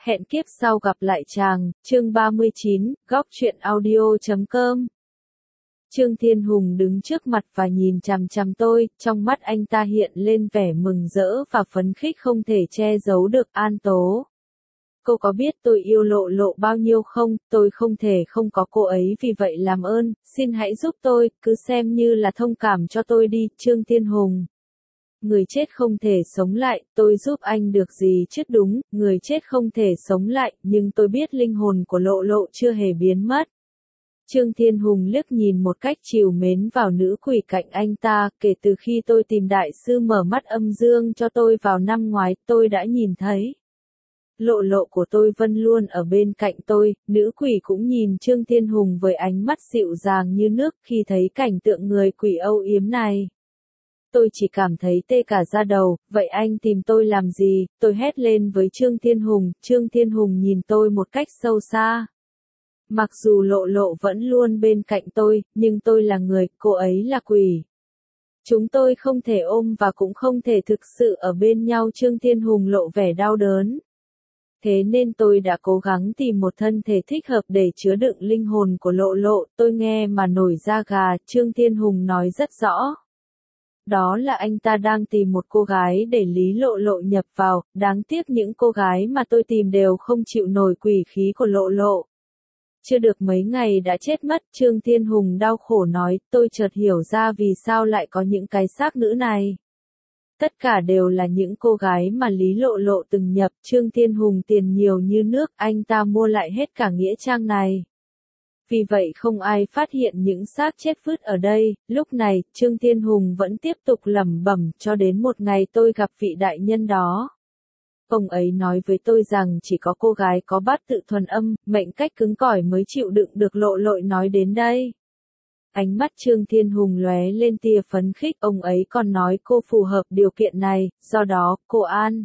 Hẹn kiếp sau gặp lại chàng, chương 39, góc truyện audio.com. Trương Thiên Hùng đứng trước mặt và nhìn chằm chằm tôi, trong mắt anh ta hiện lên vẻ mừng rỡ và phấn khích không thể che giấu được. An Tố, cô có biết tôi yêu Lộ Lộ bao nhiêu không? Tôi không thể không có cô ấy, vì vậy làm ơn, xin hãy giúp tôi, cứ xem như là thông cảm cho tôi đi. Trương Thiên Hùng, người chết không thể sống lại, tôi giúp anh được gì chứ? Đúng, người chết không thể sống lại, nhưng tôi biết linh hồn của Lộ Lộ chưa hề biến mất. Trương Thiên Hùng liếc nhìn một cách trìu mến vào nữ quỷ cạnh anh ta. Kể từ khi tôi tìm đại sư mở mắt âm dương cho tôi vào năm ngoái, tôi đã nhìn thấy Lộ Lộ của tôi vẫn luôn ở bên cạnh tôi. Nữ quỷ cũng nhìn Trương Thiên Hùng với ánh mắt dịu dàng như nước. Khi thấy cảnh tượng người quỷ âu yếm này, tôi chỉ cảm thấy tê cả da đầu. Vậy anh tìm tôi làm gì? Tôi hét lên với Trương Thiên Hùng. Trương Thiên Hùng nhìn tôi một cách sâu xa. Mặc dù Lộ Lộ vẫn luôn bên cạnh tôi, nhưng tôi là người, cô ấy là quỷ. Chúng tôi không thể ôm và cũng không thể thực sự ở bên nhau. Trương Thiên Hùng lộ vẻ đau đớn. Thế nên tôi đã cố gắng tìm một thân thể thích hợp để chứa đựng linh hồn của Lộ Lộ. Tôi nghe mà nổi da gà. Trương Thiên Hùng nói rất rõ. Đó là anh ta đang tìm một cô gái để Lý Lộ Lộ nhập vào. Đáng tiếc những cô gái mà tôi tìm đều không chịu nổi quỷ khí của Lộ Lộ. Chưa được mấy ngày đã chết mất. Trương Thiên Hùng đau khổ nói. Tôi chợt hiểu ra vì sao lại có những cái xác nữ này. Tất cả đều là những cô gái mà Lý Lộ Lộ từng nhập. Trương Thiên Hùng tiền nhiều như nước, anh ta mua lại hết cả nghĩa trang này. Vì vậy không ai phát hiện những xác chết vứt ở đây. Lúc này, Trương Thiên Hùng vẫn tiếp tục lẩm bẩm cho đến một ngày tôi gặp vị đại nhân đó. Ông ấy nói với tôi rằng chỉ có cô gái có bát tự thuần âm, mệnh cách cứng cỏi mới chịu đựng được. Lộ Lộ nói đến đây, ánh mắt Trương Thiên Hùng lóe lên tia phấn khích. Ông ấy còn nói cô phù hợp điều kiện này, do đó, cô An,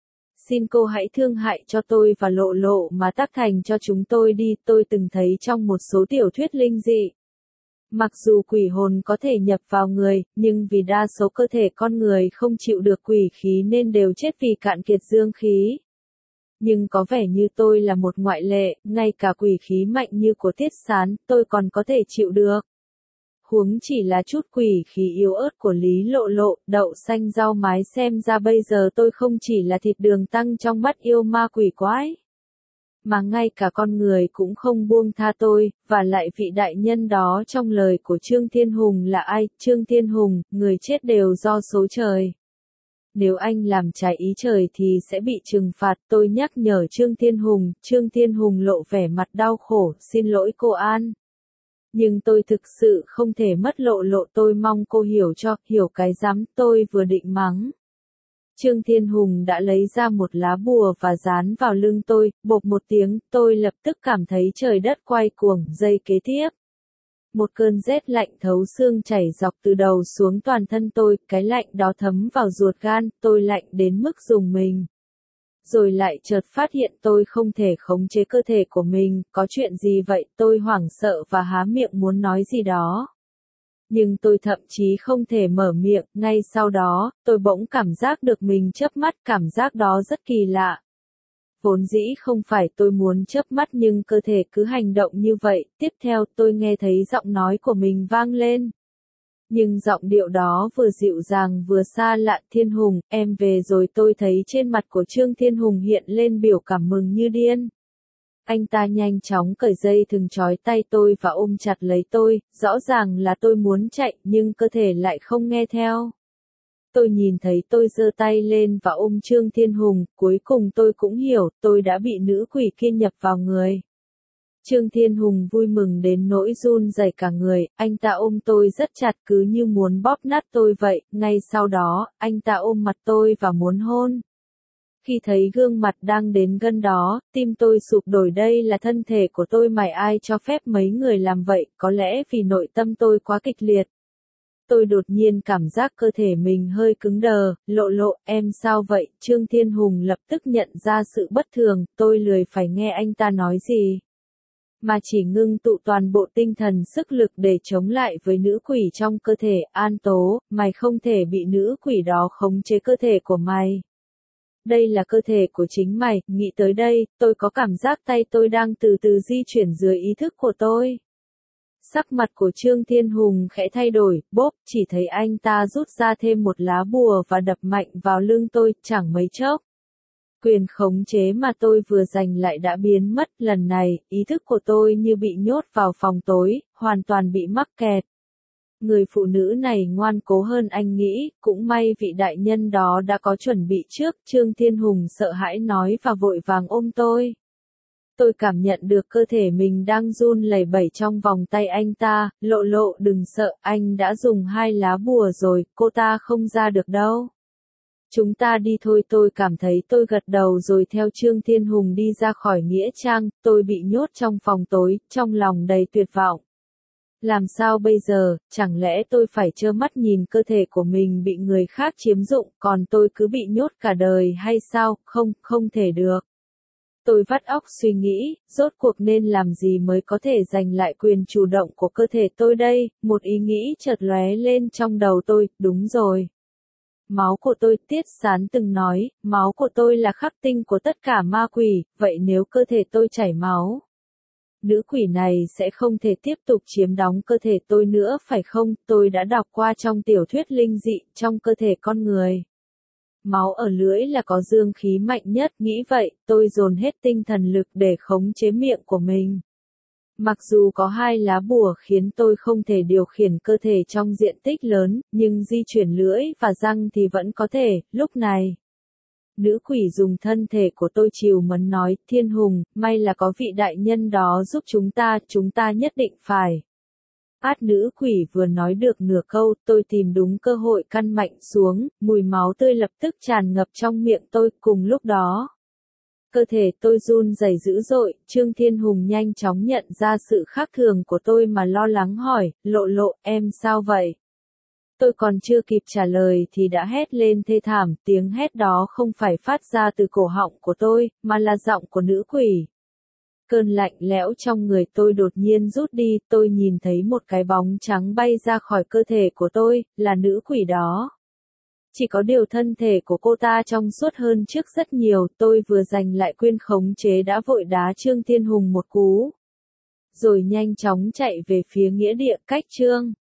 xin cô hãy thương hại cho tôi và Lộ Lộ mà tác thành cho chúng tôi đi. Tôi từng thấy trong một số tiểu thuyết linh dị, mặc dù quỷ hồn có thể nhập vào người, nhưng vì đa số cơ thể con người không chịu được quỷ khí nên đều chết vì cạn kiệt dương khí. Nhưng có vẻ như tôi là một ngoại lệ, ngay cả quỷ khí mạnh như của Tiết Sán, tôi còn có thể chịu được. Huống chỉ là chút quỷ khí yếu ớt của Lý Lộ Lộ. Đậu xanh rau mái, xem ra bây giờ tôi không chỉ là thịt đường tăng trong mắt yêu ma quỷ quái, mà ngay cả con người cũng không buông tha tôi. Và lại vị đại nhân đó trong lời của Trương Thiên Hùng là ai? Trương Thiên Hùng, người chết đều do số trời. Nếu anh làm trái ý trời thì sẽ bị trừng phạt. Tôi nhắc nhở Trương Thiên Hùng. Trương Thiên Hùng lộ vẻ mặt đau khổ. Xin lỗi cô An, nhưng tôi thực sự không thể mất Lộ Lộ. Tôi mong cô hiểu cho. Hiểu cái rắm. Tôi vừa định mắng, Trương Thiên Hùng đã lấy ra một lá bùa và dán vào lưng tôi. Bộp một tiếng, tôi lập tức cảm thấy trời đất quay cuồng. Giây kế tiếp, một cơn rét lạnh thấu xương chảy dọc từ đầu xuống toàn thân tôi. Cái lạnh đó thấm vào ruột gan. Tôi lạnh đến mức rùng mình. Rồi lại chợt phát hiện tôi không thể khống chế cơ thể của mình. Có chuyện gì vậy? Tôi hoảng sợ và há miệng muốn nói gì đó, nhưng tôi thậm chí không thể mở miệng. Ngay sau đó, tôi bỗng cảm giác được mình chớp mắt. Cảm giác đó rất kỳ lạ. Vốn dĩ không phải tôi muốn chớp mắt nhưng cơ thể cứ hành động như vậy. Tiếp theo tôi nghe thấy giọng nói của mình vang lên. Nhưng giọng điệu đó vừa dịu dàng vừa xa lạ. Thiên Hùng, em về rồi. Tôi thấy trên mặt của Trương Thiên Hùng hiện lên biểu cảm mừng như điên. Anh ta nhanh chóng cởi dây thừng trói tay tôi và ôm chặt lấy tôi. Rõ ràng là tôi muốn chạy, nhưng cơ thể lại không nghe theo. Tôi nhìn thấy tôi giơ tay lên và ôm Trương Thiên Hùng. Cuối cùng tôi cũng hiểu, tôi đã bị nữ quỷ kia nhập vào người. Trương Thiên Hùng vui mừng đến nỗi run rẩy cả người. Anh ta ôm tôi rất chặt, cứ như muốn bóp nát tôi vậy. Ngay sau đó, anh ta ôm mặt tôi và muốn hôn. Khi thấy gương mặt đang đến gần đó, tim tôi sụp đổ. Đây là thân thể của tôi mà ai cho phép mấy người làm vậy? Có lẽ vì nội tâm tôi quá kịch liệt. Tôi đột nhiên cảm giác cơ thể mình hơi cứng đờ. Lộ Lộ, em sao vậy? Trương Thiên Hùng lập tức nhận ra sự bất thường. Tôi lười phải nghe anh ta nói gì, mà chỉ ngưng tụ toàn bộ tinh thần sức lực để chống lại với nữ quỷ trong cơ thể. An Tố, mày không thể bị nữ quỷ đó khống chế cơ thể của mày. Đây là cơ thể của chính mày, nghĩ tới đây, tôi có cảm giác tay tôi đang từ từ di chuyển dưới ý thức của tôi. Sắc mặt của Trương Thiên Hùng khẽ thay đổi, bốp, chỉ thấy anh ta rút ra thêm một lá bùa và đập mạnh vào lưng tôi, chẳng mấy chốc. Quyền khống chế mà tôi vừa giành lại đã biến mất, lần này, ý thức của tôi như bị nhốt vào phòng tối, hoàn toàn bị mắc kẹt. Người phụ nữ này ngoan cố hơn anh nghĩ, cũng may vị đại nhân đó đã có chuẩn bị trước, Trương Thiên Hùng sợ hãi nói và vội vàng ôm tôi. Tôi cảm nhận được cơ thể mình đang run lẩy bẩy trong vòng tay anh ta, lộ lộ đừng sợ, anh đã dùng 2 lá bùa rồi, cô ta không ra được đâu. Chúng ta đi thôi, tôi cảm thấy tôi gật đầu rồi theo Trương Thiên Hùng đi ra khỏi nghĩa trang, tôi bị nhốt trong phòng tối, trong lòng đầy tuyệt vọng. Làm sao bây giờ, chẳng lẽ tôi phải trơ mắt nhìn cơ thể của mình bị người khác chiếm dụng, còn tôi cứ bị nhốt cả đời hay sao, không thể được. Tôi vắt óc suy nghĩ, rốt cuộc nên làm gì mới có thể giành lại quyền chủ động của cơ thể tôi đây, một ý nghĩ chợt lóe lên trong đầu tôi, đúng rồi. Máu của tôi, Tiết Sán từng nói, máu của tôi là khắc tinh của tất cả ma quỷ, vậy nếu cơ thể tôi chảy máu, nữ quỷ này sẽ không thể tiếp tục chiếm đóng cơ thể tôi nữa phải không? Tôi đã đọc qua trong tiểu thuyết linh dị, trong cơ thể con người. Máu ở lưỡi là có dương khí mạnh nhất, nghĩ vậy, tôi dồn hết tinh thần lực để khống chế miệng của mình. Mặc dù có 2 lá bùa khiến tôi không thể điều khiển cơ thể trong diện tích lớn, nhưng di chuyển lưỡi và răng thì vẫn có thể, lúc này. Nữ quỷ dùng thân thể của tôi chiều mến nói, Thiên Hùng, may là có vị đại nhân đó giúp chúng ta nhất định phải. Nữ quỷ vừa nói được nửa câu, tôi tìm đúng cơ hội căn mạnh xuống, mùi máu tươi lập tức tràn ngập trong miệng tôi, cùng lúc đó. Cơ thể tôi run rẩy dữ dội, Trương Thiên Hùng nhanh chóng nhận ra sự khác thường của tôi mà lo lắng hỏi, lộ lộ, em sao vậy? Tôi còn chưa kịp trả lời thì đã hét lên thê thảm, tiếng hét đó không phải phát ra từ cổ họng của tôi, mà là giọng của nữ quỷ. Cơn lạnh lẽo trong người tôi đột nhiên rút đi, tôi nhìn thấy một cái bóng trắng bay ra khỏi cơ thể của tôi, là nữ quỷ đó. Chỉ có điều thân thể của cô ta trong suốt hơn trước rất nhiều, tôi vừa giành lại quyền khống chế đã vội đá Trương Thiên Hùng một cú. Rồi nhanh chóng chạy về phía nghĩa địa cách Trương